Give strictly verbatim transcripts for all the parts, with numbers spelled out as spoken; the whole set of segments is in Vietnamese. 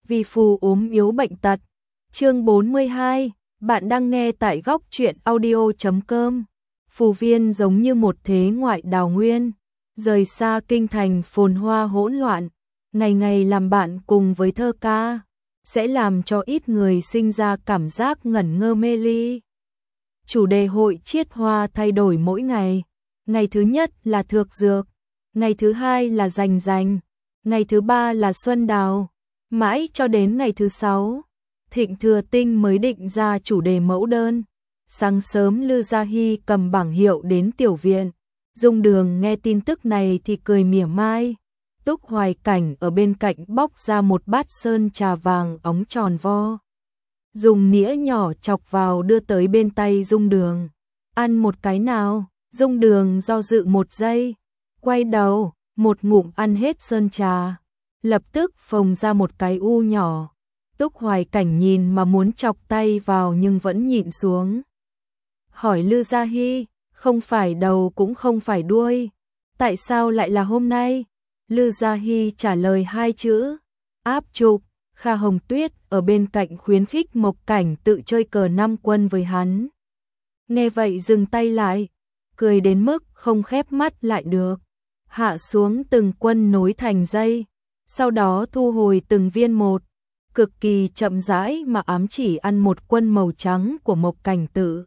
vì phù ốm yếu bệnh tật. Chương bốn mươi hai, bạn đang nghe tại góc truyện audio chấm com. Phù Viên giống như một thế ngoại đào nguyên, rời xa kinh thành phồn hoa hỗn loạn, ngày ngày làm bạn cùng với thơ ca, sẽ làm cho ít người sinh ra cảm giác ngẩn ngơ mê ly. Chủ đề hội chiết hoa thay đổi mỗi ngày. Ngày thứ nhất là thược dược, ngày thứ hai là rành rành, ngày thứ ba là xuân đào, mãi cho đến ngày thứ sáu, Thịnh Thừa Tinh mới định ra chủ đề mẫu đơn. Sáng sớm Lư Gia Hy cầm bảng hiệu đến tiểu viện, Dung Đường nghe tin tức này thì cười mỉa mai. Túc Hoài Cảnh ở bên cạnh bóc ra một bát sơn trà vàng óng tròn vo, dùng nĩa nhỏ chọc vào đưa tới bên tay Dung Đường. Ăn một cái nào? Dung Đường do dự một giây, quay đầu, một ngụm ăn hết sơn trà, lập tức phồng ra một cái u nhỏ. Túc Hoài Cảnh nhìn mà muốn chọc tay vào nhưng vẫn nhịn xuống. Hỏi Lư Gia Hy, không phải đầu cũng không phải đuôi, tại sao lại là hôm nay? Lư Gia Hy trả lời hai chữ, áp trục. Kha Hồng Tuyết ở bên cạnh khuyến khích Mộc Cảnh tự chơi cờ năm quân với hắn. Nghe vậy dừng tay lại, cười đến mức không khép mắt lại được. Hạ xuống từng quân nối thành dây, sau đó thu hồi từng viên một, cực kỳ chậm rãi mà ám chỉ ăn một quân màu trắng của Mộc Cảnh tự.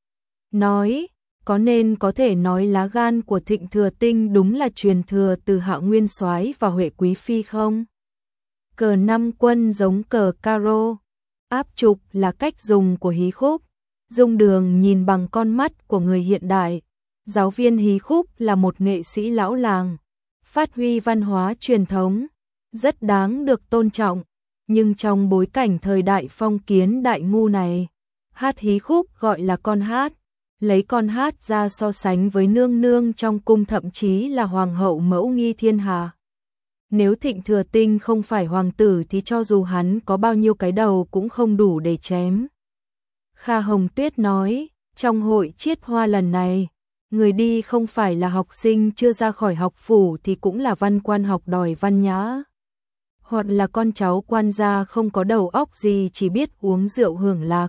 Nói, có nên có thể nói lá gan của Thịnh Thừa Tinh đúng là truyền thừa từ Hạ Nguyên Soái và Huệ Quý Phi không? Cờ năm quân giống cờ caro, áp trục là cách dùng của hí khúc. Dung Đường nhìn bằng con mắt của người hiện đại. Giáo viên hí khúc là một nghệ sĩ lão làng, phát huy văn hóa truyền thống, rất đáng được tôn trọng. Nhưng trong bối cảnh thời đại phong kiến đại ngu này, hát hí khúc gọi là con hát, lấy con hát ra so sánh với nương nương trong cung thậm chí là hoàng hậu mẫu nghi thiên hạ. Nếu Thịnh Thừa Tinh không phải hoàng tử thì cho dù hắn có bao nhiêu cái đầu cũng không đủ để chém. Kha Hồng Tuyết nói, trong hội chiết hoa lần này, người đi không phải là học sinh chưa ra khỏi học phủ thì cũng là văn quan học đòi văn nhã, hoặc là con cháu quan gia không có đầu óc gì chỉ biết uống rượu hưởng lạc.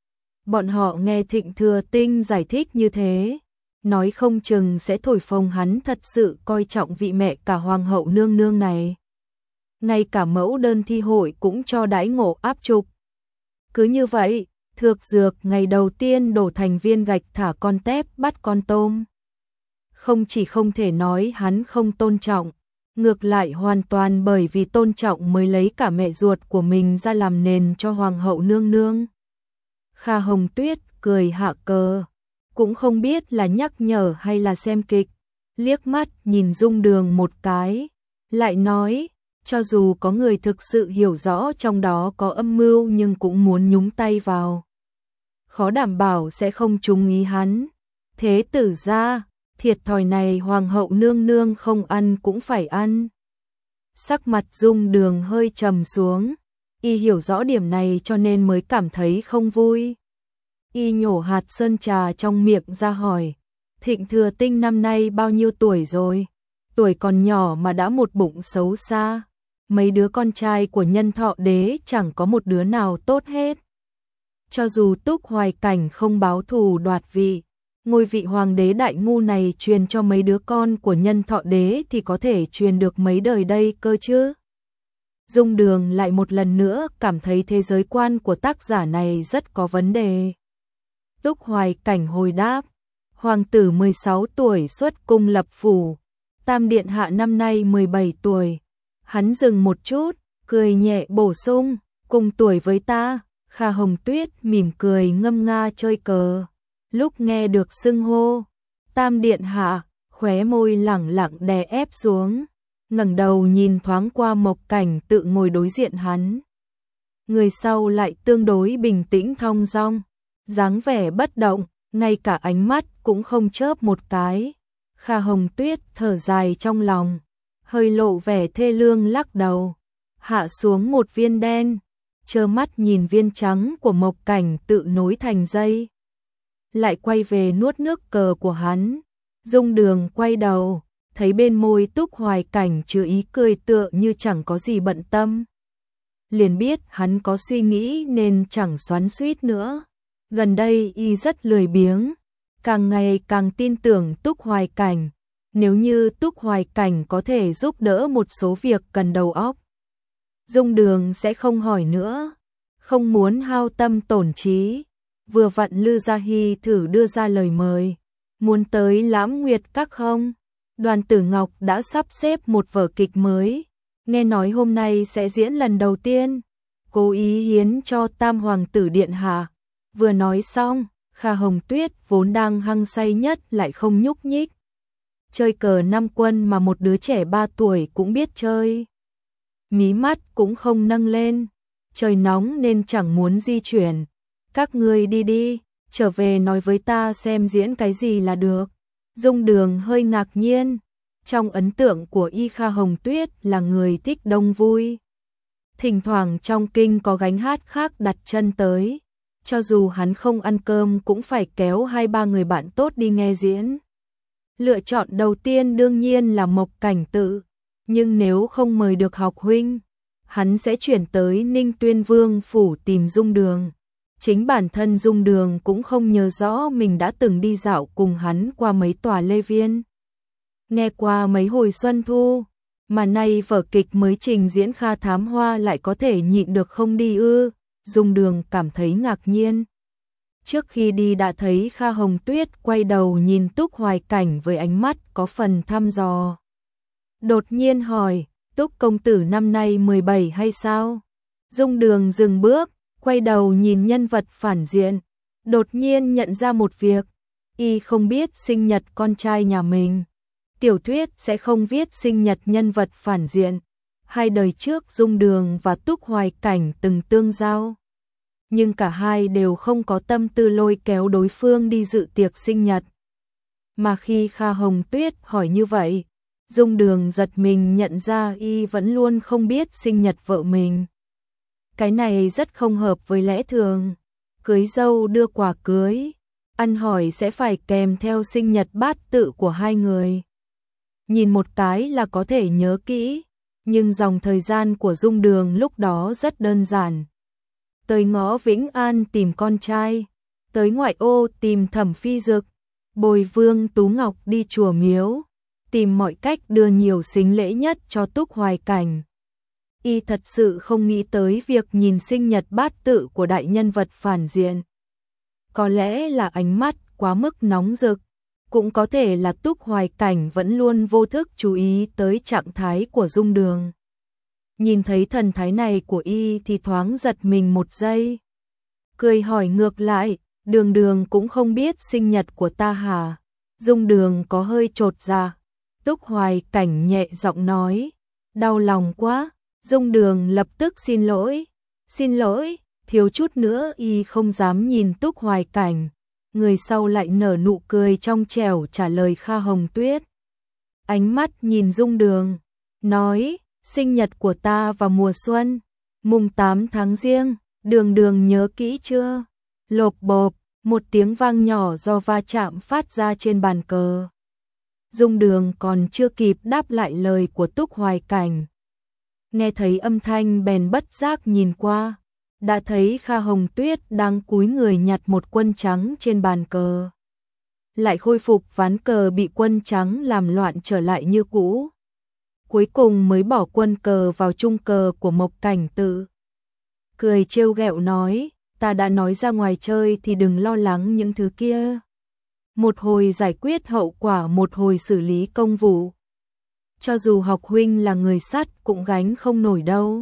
Bọn họ nghe Thịnh Thừa Tinh giải thích như thế, nói không chừng sẽ thổi phồng hắn thật sự coi trọng vị mẹ cả hoàng hậu nương nương này. Ngay cả mẫu đơn thi hội cũng cho đãi ngộ áp trục. Cứ như vậy, thược dược ngày đầu tiên đổ thành viên gạch thả con tép bắt con tôm. Không chỉ không thể nói hắn không tôn trọng, ngược lại hoàn toàn bởi vì tôn trọng mới lấy cả mẹ ruột của mình ra làm nền cho hoàng hậu nương nương. Kha Hồng Tuyết cười hạ cờ, cũng không biết là nhắc nhở hay là xem kịch, liếc mắt nhìn Dung Đường một cái, lại nói, cho dù có người thực sự hiểu rõ trong đó có âm mưu nhưng cũng muốn nhúng tay vào, khó đảm bảo sẽ không trúng ý hắn. Thế tử ra, thiệt thòi này hoàng hậu nương nương không ăn cũng phải ăn. Sắc mặt Dung Đường hơi trầm xuống, y hiểu rõ điểm này cho nên mới cảm thấy không vui. Y nhổ hạt sơn trà trong miệng ra hỏi, Thịnh Thừa Tinh năm nay bao nhiêu tuổi rồi? Tuổi còn nhỏ mà đã một bụng xấu xa. Mấy đứa con trai của Nhân Thọ Đế chẳng có một đứa nào tốt hết. Cho dù Túc Hoài Cảnh không báo thù đoạt vị, ngôi vị hoàng đế đại ngu này truyền cho mấy đứa con của Nhân Thọ Đế thì có thể truyền được mấy đời đây cơ chứ? Dung Đường lại một lần nữa cảm thấy thế giới quan của tác giả này rất có vấn đề. Túc Hoài Cảnh hồi đáp, hoàng tử mười sáu tuổi xuất cung lập phủ, Tam điện hạ năm nay mười bảy tuổi. Hắn dừng một chút, cười nhẹ bổ sung, cùng tuổi với ta. Kha Hồng Tuyết mỉm cười ngâm nga chơi cờ, lúc nghe được xưng hô Tam điện hạ, khóe môi lẳng lặng đè ép xuống, ngẩng đầu nhìn thoáng qua Mộc Cảnh tự ngồi đối diện hắn. Người sau lại tương đối bình tĩnh thong dong, dáng vẻ bất động, ngay cả ánh mắt cũng không chớp một cái. Kha Hồng Tuyết thở dài trong lòng, hơi lộ vẻ thê lương lắc đầu, hạ xuống một viên đen, trơ mắt nhìn viên trắng của Mộc Cảnh tự nối thành dây. Lại quay về nuốt nước cờ của hắn. Dung Đường quay đầu, thấy bên môi Túc Hoài Cảnh chứa ý cười tựa như chẳng có gì bận tâm. liền biết hắn có suy nghĩ nên chẳng xoắn xuýt nữa. Gần đây y rất lười biếng, càng ngày càng tin tưởng Túc Hoài Cảnh. Nếu như Túc Hoài Cảnh có thể giúp đỡ một số việc cần đầu óc, Dung Đường sẽ không hỏi nữa, không muốn hao tâm tổn trí. Vừa vặn Lư Gia Hy thử đưa ra lời mời, muốn tới Lãm Nguyệt Các không? Đoàn Tử Ngọc đã sắp xếp một vở kịch mới, nghe nói hôm nay sẽ diễn lần đầu tiên, cố ý hiến cho Tam Hoàng tử điện hạ. Vừa nói xong, Kha Hồng Tuyết vốn đang hăng say nhất lại không nhúc nhích. Chơi cờ năm quân mà một đứa trẻ ba tuổi cũng biết chơi. Mí mắt cũng không nâng lên, trời nóng nên chẳng muốn di chuyển. Các ngươi đi đi, trở về nói với ta xem diễn cái gì là được. Dung Đường hơi ngạc nhiên, trong ấn tượng của y Kha Hồng Tuyết là người thích đông vui. Thỉnh thoảng trong kinh có gánh hát khác đặt chân tới, cho dù hắn không ăn cơm cũng phải kéo hai ba người bạn tốt đi nghe diễn. Lựa chọn đầu tiên đương nhiên là Mộc Cảnh Tự, nhưng nếu không mời được học huynh, hắn sẽ chuyển tới Ninh Tuyên Vương phủ tìm Dung Đường. Chính bản thân Dung Đường cũng không nhớ rõ mình đã từng đi dạo cùng hắn qua mấy tòa lê viên, nghe qua mấy hồi xuân thu, mà nay vở kịch mới trình diễn Kha Thám Hoa lại có thể nhịn được không đi ư. Dung Đường cảm thấy ngạc nhiên. Trước khi đi đã thấy Kha Hồng Tuyết quay đầu nhìn Túc Hoài Cảnh với ánh mắt có phần thăm dò. Đột nhiên hỏi, Túc công tử năm nay mười bảy hay sao? Dung Đường dừng bước, quay đầu nhìn nhân vật phản diện, đột nhiên nhận ra một việc, y không biết sinh nhật con trai nhà mình. Tiểu thuyết sẽ không viết sinh nhật nhân vật phản diện. Hai đời trước Dung Đường và Túc Hoài Cảnh từng tương giao, nhưng cả hai đều không có tâm tư lôi kéo đối phương đi dự tiệc sinh nhật. Mà khi Kha Hồng Tuyết hỏi như vậy, Dung Đường giật mình nhận ra y vẫn luôn không biết sinh nhật vợ mình. Cái này rất không hợp với lẽ thường. Cưới dâu đưa quà cưới, ăn hỏi sẽ phải kèm theo sinh nhật bát tự của hai người. Nhìn một cái là có thể nhớ kỹ, nhưng dòng thời gian của Dung Đường lúc đó rất đơn giản. Tới ngõ Vĩnh An tìm con trai, tới ngoại ô tìm Thẩm Phi Dực, bồi Vương Tú Ngọc đi chùa miếu, tìm mọi cách đưa nhiều sính lễ nhất cho Túc Hoài Cảnh. Y thật sự không nghĩ tới việc nhìn sinh nhật bát tự của đại nhân vật phản diện. Có lẽ là ánh mắt quá mức nóng rực, cũng có thể là Túc Hoài Cảnh vẫn luôn vô thức chú ý tới trạng thái của Dung Đường. Nhìn thấy thần thái này của y thì thoáng giật mình một giây. Cười hỏi ngược lại, Đường Đường cũng không biết sinh nhật của ta hả? Dung Đường có hơi chột dạ. Túc Hoài Cảnh nhẹ giọng nói, đau lòng quá. Dung Đường lập tức xin lỗi. Xin lỗi, thiếu chút nữa y không dám nhìn Túc Hoài Cảnh. Người sau lại nở nụ cười trong trẻo trả lời Kha Hồng Tuyết. Ánh mắt nhìn Dung Đường, nói, sinh nhật của ta vào mùa xuân, mùng tám tháng Giêng, Đường Đường nhớ kỹ chưa? Lộp bộp, một tiếng vang nhỏ do va chạm phát ra trên bàn cờ. Dung Đường còn chưa kịp đáp lại lời của Túc Hoài Cảnh. Nghe thấy âm thanh bèn bất giác nhìn qua, đã thấy Kha Hồng Tuyết đang cúi người nhặt một quân trắng trên bàn cờ. Lại khôi phục ván cờ bị quân trắng làm loạn trở lại như cũ. Cuối cùng mới bỏ quân cờ vào chung cờ của Mộc Cảnh Tự. Cười trêu ghẹo nói, ta đã nói ra ngoài chơi thì đừng lo lắng những thứ kia. Một hồi giải quyết hậu quả, một hồi xử lý công vụ. Cho dù học huynh là người sắt cũng gánh không nổi đâu.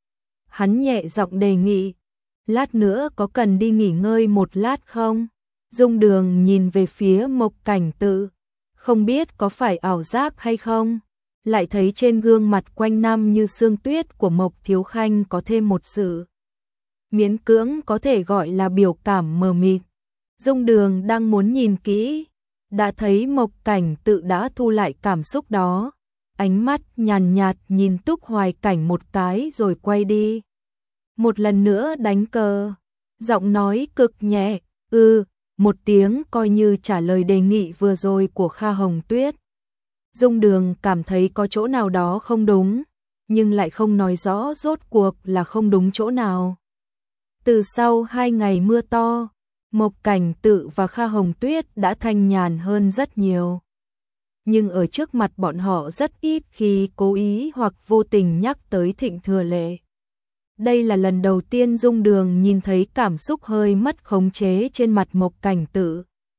Hắn nhẹ giọng đề nghị, lát nữa có cần đi nghỉ ngơi một lát không? Dung Đường nhìn về phía Mộc Cảnh Tự, không biết có phải ảo giác hay không, lại thấy trên gương mặt quanh năm như sương tuyết của Mộc Thiếu Khanh có thêm một sự miễn cưỡng có thể gọi là biểu cảm mờ mịt. Dung Đường đang muốn nhìn kỹ, đã thấy Mộc Cảnh Tự đã thu lại cảm xúc đó, ánh mắt nhàn nhạt nhìn Túc Hoài Cảnh một cái rồi quay đi. Một lần nữa đánh cờ, giọng nói cực nhẹ, "Ừ", một tiếng coi như trả lời đề nghị vừa rồi của Kha Hồng Tuyết. Dung Đường cảm thấy có chỗ nào đó không đúng, nhưng lại không nói rõ rốt cuộc là không đúng chỗ nào. Từ sau hai ngày mưa to, Mộc Cảnh Tự và Kha Hồng Tuyết đã thanh nhàn hơn rất nhiều. Nhưng ở trước mặt bọn họ rất ít khi cố ý hoặc vô tình nhắc tới Thịnh Thừa Lệ. Đây là lần đầu tiên Dung Đường nhìn thấy cảm xúc hơi mất khống chế trên mặt Mộc Cảnh Tự.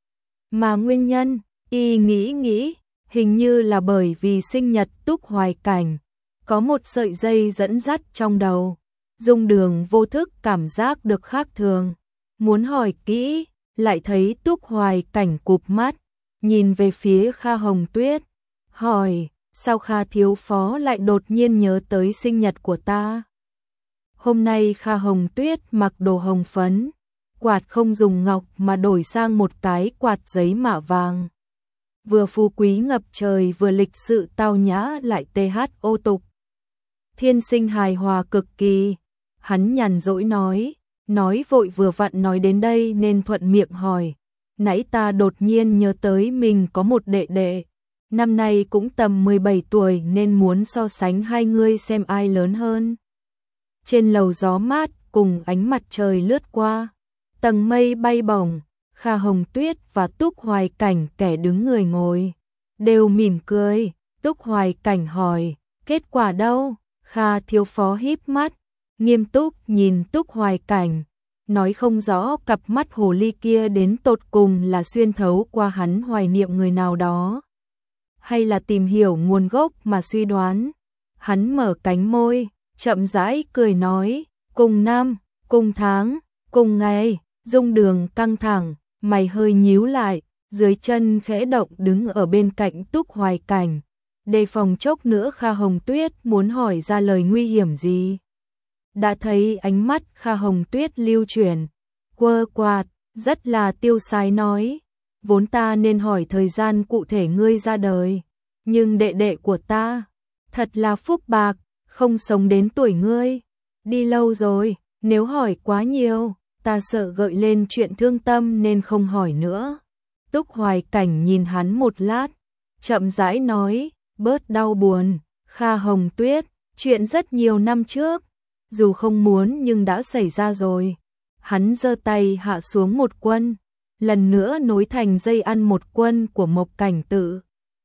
Mà nguyên nhân, y nghĩ nghĩ, hình như là bởi vì sinh nhật Túc Hoài Cảnh, có một sợi dây dẫn dắt trong đầu. Dung Đường vô thức cảm giác được khác thường, muốn hỏi kỹ, lại thấy Túc Hoài Cảnh cụp mắt, nhìn về phía Kha Hồng Tuyết, hỏi, sao Kha thiếu phó lại đột nhiên nhớ tới sinh nhật của ta? Hôm nay Kha Hồng Tuyết mặc đồ hồng phấn, quạt không dùng ngọc mà đổi sang một cái quạt giấy mạ vàng. Vừa phú quý ngập trời vừa lịch sự tao nhã lại tê hát ô tục. Thiên Sinh hài hòa cực kỳ, hắn nhàn rỗi nói, nói vội vừa vặn nói đến đây nên thuận miệng hỏi, nãy ta đột nhiên nhớ tới mình có một đệ đệ, năm nay cũng tầm mười bảy tuổi nên muốn so sánh hai người xem ai lớn hơn. Trên lầu gió mát cùng ánh mặt trời lướt qua, tầng mây bay bổng, Kha Hồng Tuyết và Túc Hoài Cảnh kẻ đứng người ngồi, đều mỉm cười. Túc Hoài Cảnh hỏi, kết quả đâu? Kha thiếu phó híp mắt, nghiêm túc nhìn Túc Hoài Cảnh, nói không rõ cặp mắt hồ ly kia đến tột cùng là xuyên thấu qua hắn hoài niệm người nào đó, hay là tìm hiểu nguồn gốc mà suy đoán. Hắn mở cánh môi, chậm rãi cười nói, cùng năm, cùng tháng, cùng ngày. Dung Đường căng thẳng, mày hơi nhíu lại, dưới chân khẽ động đứng ở bên cạnh Túc Hoài Cảnh, đề phòng chốc nữa Kha Hồng Tuyết muốn hỏi ra lời nguy hiểm gì. Đã thấy ánh mắt Kha Hồng Tuyết lưu chuyển, quơ quạt, rất là tiêu sái nói, vốn ta nên hỏi thời gian cụ thể ngươi ra đời, nhưng đệ đệ của ta, thật là phúc bạc, không sống đến tuổi ngươi, đi lâu rồi, nếu hỏi quá nhiều, ta sợ gợi lên chuyện thương tâm nên không hỏi nữa. Túc Hoài Cảnh nhìn hắn một lát, chậm rãi nói, bớt đau buồn, Kha Hồng Tuyết, chuyện rất nhiều năm trước, dù không muốn nhưng đã xảy ra rồi. Hắn giơ tay hạ xuống một quân, lần nữa nối thành dây ăn một quân của Mộc Cảnh Tự.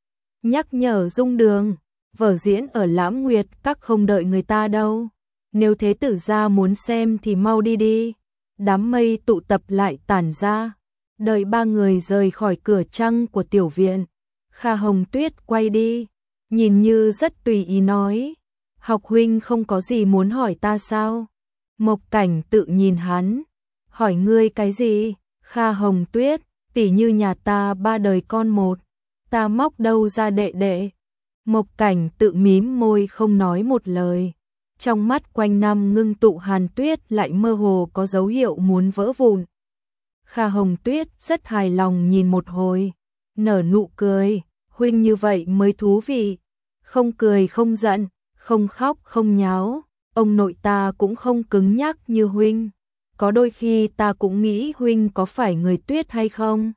Nhắc nhở Dung Đường, vở diễn ở Lãm Nguyệt Các không đợi người ta đâu, nếu thế tử gia muốn xem thì mau đi đi. Đám mây tụ tập lại tản ra, đợi ba người rời khỏi cửa trăng của tiểu viện. Kha Hồng Tuyết quay đi, nhìn như rất tùy ý nói, học huynh không có gì muốn hỏi ta sao? Mộc Cảnh Tự nhìn hắn, hỏi ngươi cái gì? Kha Hồng Tuyết, tỉ như nhà ta ba đời con một, ta móc đâu ra đệ đệ? Mộc Cảnh Tự mím môi không nói một lời. Trong mắt quanh năm ngưng tụ hàn tuyết lại mơ hồ có dấu hiệu muốn vỡ vụn. Kha Hồng Tuyết rất hài lòng nhìn một hồi, nở nụ cười, huynh như vậy mới thú vị, không cười không giận, không khóc không nháo, ông nội ta cũng không cứng nhắc như huynh, có đôi khi ta cũng nghĩ huynh có phải người tuyết hay không.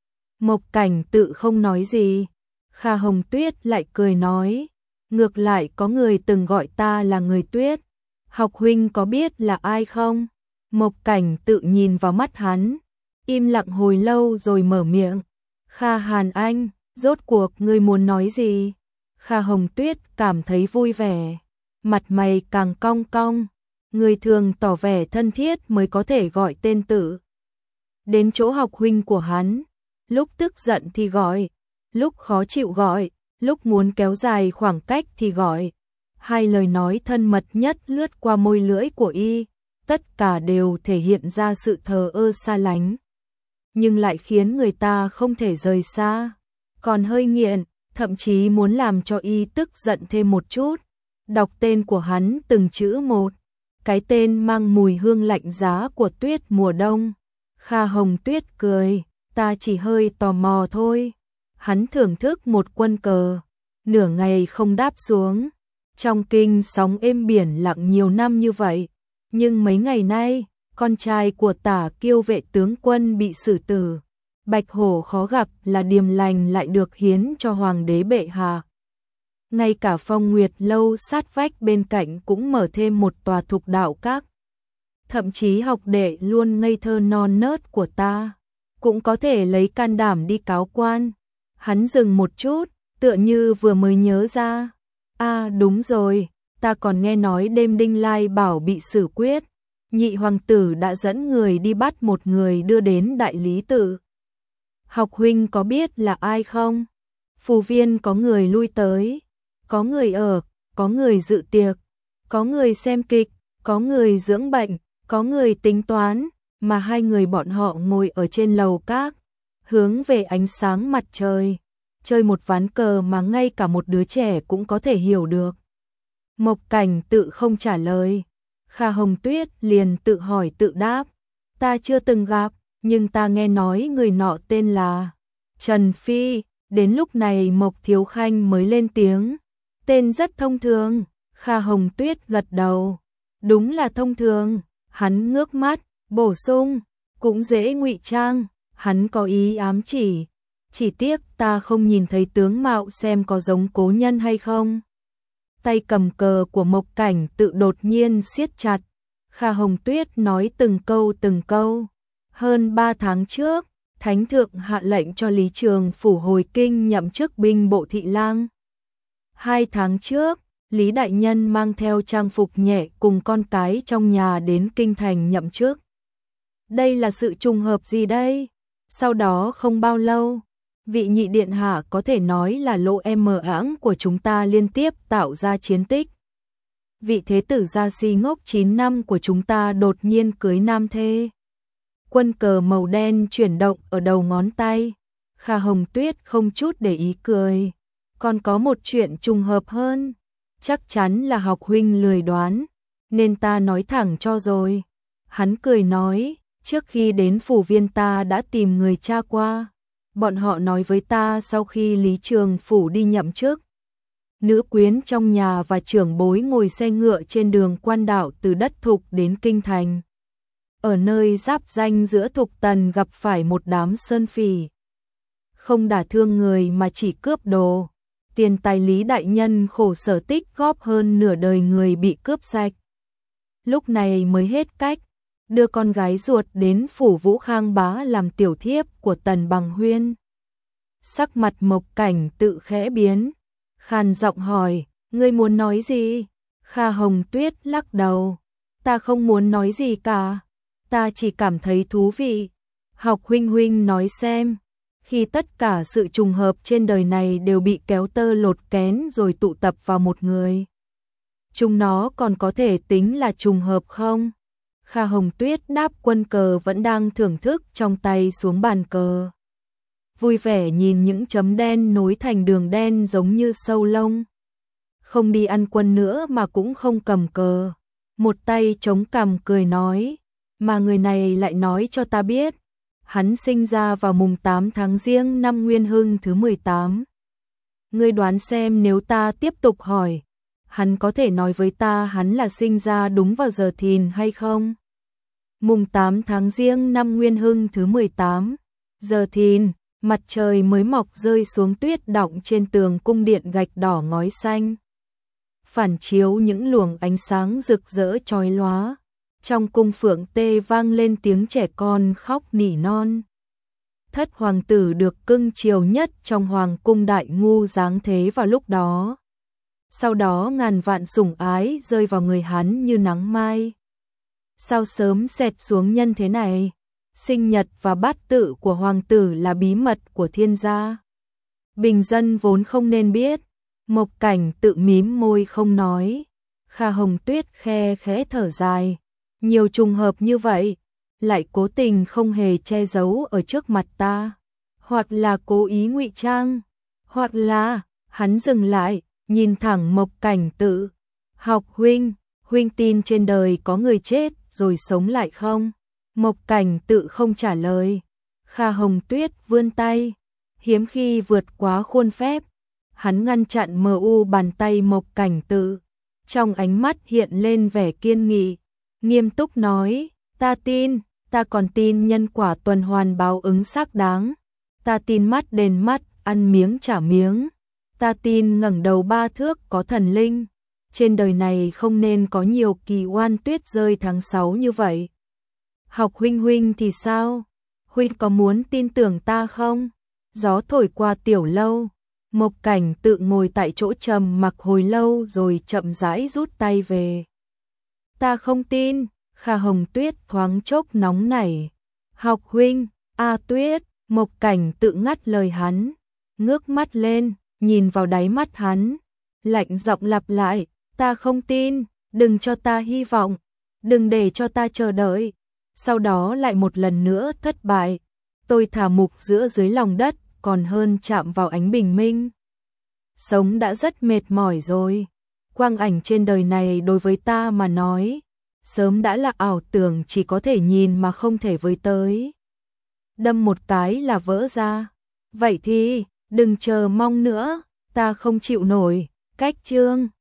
Mộc Cảnh Tự không nói gì, Kha Hồng Tuyết lại cười nói, ngược lại có người từng gọi ta là người tuyết, học huynh có biết là ai không? Mộc Cảnh Tự nhìn vào mắt hắn, im lặng hồi lâu rồi mở miệng, Kha Hàn Anh, rốt cuộc ngươi muốn nói gì? Kha Hồng Tuyết cảm thấy vui vẻ, mặt mày càng cong cong, người thường tỏ vẻ thân thiết mới có thể gọi tên tự. Đến chỗ học huynh của hắn, lúc tức giận thì gọi, lúc khó chịu gọi, lúc muốn kéo dài khoảng cách thì gọi. Hai lời nói thân mật nhất lướt qua môi lưỡi của y, tất cả đều thể hiện ra sự thờ ơ xa lánh, nhưng lại khiến người ta không thể rời xa, còn hơi nghiện, thậm chí muốn làm cho y tức giận thêm một chút. Đọc tên của hắn từng chữ một, cái tên mang mùi hương lạnh giá của tuyết mùa đông. Kha Hồng Tuyết cười, ta chỉ hơi tò mò thôi. Hắn thưởng thức một quân cờ, nửa ngày không đáp xuống. Trong kinh sóng êm biển lặng nhiều năm như vậy, nhưng mấy ngày nay, con trai của Tả Kiêu vệ tướng quân bị xử tử. Bạch hổ khó gặp là điềm lành lại được hiến cho hoàng đế bệ hạ. ngay cả Phong Nguyệt lâu sát vách bên cạnh cũng mở thêm một tòa thục đạo các. Thậm chí học đệ luôn ngây thơ non nớt của ta, cũng có thể lấy can đảm đi cáo quan. Hắn dừng một chút, tựa như vừa mới nhớ ra. À đúng rồi, ta còn nghe nói đêm Đinh Lai bảo bị xử quyết. Nhị hoàng tử đã dẫn người đi bắt một người đưa đến đại lý tự. Học huynh có biết là ai không? Phù viên có người lui tới, có người ở, có người dự tiệc, có người xem kịch, có người dưỡng bệnh, có người tính toán, mà hai người bọn họ ngồi ở trên lầu các, hướng về ánh sáng mặt trời, chơi một ván cờ mà ngay cả một đứa trẻ cũng có thể hiểu được. Mộc Cảnh tự không trả lời, Kha Hồng Tuyết liền tự hỏi tự đáp, ta chưa từng gặp, nhưng ta nghe nói người nọ tên là Trần Phi. Đến lúc này Mộc Thiếu Khanh mới lên tiếng, tên rất thông thường. Kha Hồng Tuyết gật đầu, đúng là thông thường. Hắn ngước mắt, bổ sung, cũng dễ ngụy trang. Hắn có ý ám chỉ, chỉ tiếc ta không nhìn thấy tướng mạo xem có giống cố nhân hay không. Tay cầm cờ của Mộc Cảnh tự đột nhiên siết chặt. Kha Hồng Tuyết nói từng câu từng câu. Hơn ba tháng trước, Thánh thượng hạ lệnh cho Lý Trường Phủ hồi kinh nhậm chức binh bộ thị lang. Hai tháng trước, Lý Đại Nhân mang theo trang phục nhẹ cùng con cái trong nhà đến kinh thành nhậm chức. Đây là sự trùng hợp gì đây? Sau đó không bao lâu, vị nhị điện hạ có thể nói là lỗ em mờ áng của chúng ta liên tiếp tạo ra chiến tích. Vị thế tử gia si ngốc chín năm của chúng ta đột nhiên cưới nam thê. Quân cờ màu đen chuyển động ở đầu ngón tay. Kha Hồng Tuyết không chút để ý cười. Còn có một chuyện trùng hợp hơn. Chắc chắn là học huynh lười đoán, nên ta nói thẳng cho rồi. Hắn cười nói, trước khi đến phủ viên ta đã tìm người tra qua. Bọn họ nói với ta sau khi Lý Trường Phủ đi nhậm chức, nữ quyến trong nhà và trưởng bối ngồi xe ngựa trên đường quan đạo từ đất Thục đến kinh thành. Ở nơi giáp ranh giữa Thục Tần gặp phải một đám sơn phỉ. Không đả thương người mà chỉ cướp đồ. Tiền tài Lý Đại Nhân khổ sở tích góp hơn nửa đời người bị cướp sạch. Lúc này mới hết cách, đưa con gái ruột đến phủ Vũ Khang Bá làm tiểu thiếp của Tần Bằng Huyên. Sắc mặt Mộc Cảnh tự khẽ biến, khàn giọng hỏi, ngươi muốn nói gì? Kha Hồng Tuyết lắc đầu, ta không muốn nói gì cả, ta chỉ cảm thấy thú vị. Học huynh huynh nói xem, khi tất cả sự trùng hợp trên đời này đều bị kéo tơ lột kén rồi tụ tập vào một người, chúng nó còn có thể tính là trùng hợp không? Kha Hồng Tuyết đáp quân cờ vẫn đang thưởng thức trong tay xuống bàn cờ. Vui vẻ nhìn những chấm đen nối thành đường đen giống như sâu lông. Không đi ăn quân nữa mà cũng không cầm cờ. Một tay chống cằm cười nói, mà người này lại nói cho ta biết. Hắn sinh ra vào mùng tám tháng Giêng năm Nguyên Hưng thứ mười tám. Ngươi đoán xem nếu ta tiếp tục hỏi, hắn có thể nói với ta hắn là sinh ra đúng vào giờ thìn hay không? Mùng tám tháng Giêng năm Nguyên Hưng thứ mười tám, giờ thìn, mặt trời mới mọc rơi xuống tuyết đọng trên tường cung điện gạch đỏ ngói xanh. Phản chiếu những luồng ánh sáng rực rỡ chói lóa. Trong cung phượng tê vang lên tiếng trẻ con khóc nỉ non. Thất hoàng tử được cưng chiều nhất trong hoàng cung đại ngu giáng thế vào lúc đó. Sau đó ngàn vạn sủng ái rơi vào người hắn như nắng mai. Sao sớm xẹt xuống nhân thế này? Sinh nhật và bát tự của hoàng tử là bí mật của thiên gia. Bình dân vốn không nên biết. Mộc Cảnh tự mím môi không nói. Kha Hồng Tuyết khe khẽ thở dài. Nhiều trùng hợp như vậy, lại cố tình không hề che giấu ở trước mặt ta. Hoặc là cố ý ngụy trang, hoặc là, hắn dừng lại, nhìn thẳng Mộc Cảnh tự. Học huynh, huynh tin trên đời có người chết rồi sống lại không? Mộc Cảnh tự không trả lời. Kha Hồng Tuyết vươn tay, hiếm khi vượt quá khuôn phép. Hắn ngăn chặn mờ u bàn tay Mộc Cảnh tự. Trong ánh mắt hiện lên vẻ kiên nghị, nghiêm túc nói, ta tin, ta còn tin nhân quả tuần hoàn báo ứng xác đáng. Ta tin mắt đền mắt, ăn miếng trả miếng. Ta tin ngẩng đầu ba thước có thần linh, trên đời này không nên có nhiều kỳ oan tuyết rơi tháng sáu như vậy. Học huynh huynh thì sao? Huynh có muốn tin tưởng ta không? Gió thổi qua tiểu lâu, Mộc Cảnh tự ngồi tại chỗ trầm mặc hồi lâu rồi chậm rãi rút tay về. Ta không tin. Kha Hồng Tuyết thoáng chốc nóng nảy. Học huynh, A Tuyết, Mộc Cảnh tự ngắt lời hắn, ngước mắt lên, nhìn vào đáy mắt hắn, lạnh giọng lặp lại, ta không tin, đừng cho ta hy vọng, đừng để cho ta chờ đợi. Sau đó lại một lần nữa thất bại, tôi thả mục giữa dưới lòng đất, còn hơn chạm vào ánh bình minh. Sống đã rất mệt mỏi rồi, quang ảnh trên đời này đối với ta mà nói, sớm đã là ảo tưởng chỉ có thể nhìn mà không thể với tới. Đâm một cái là vỡ ra. Vậy thì, đừng chờ mong nữa, ta không chịu nổi. Cách chương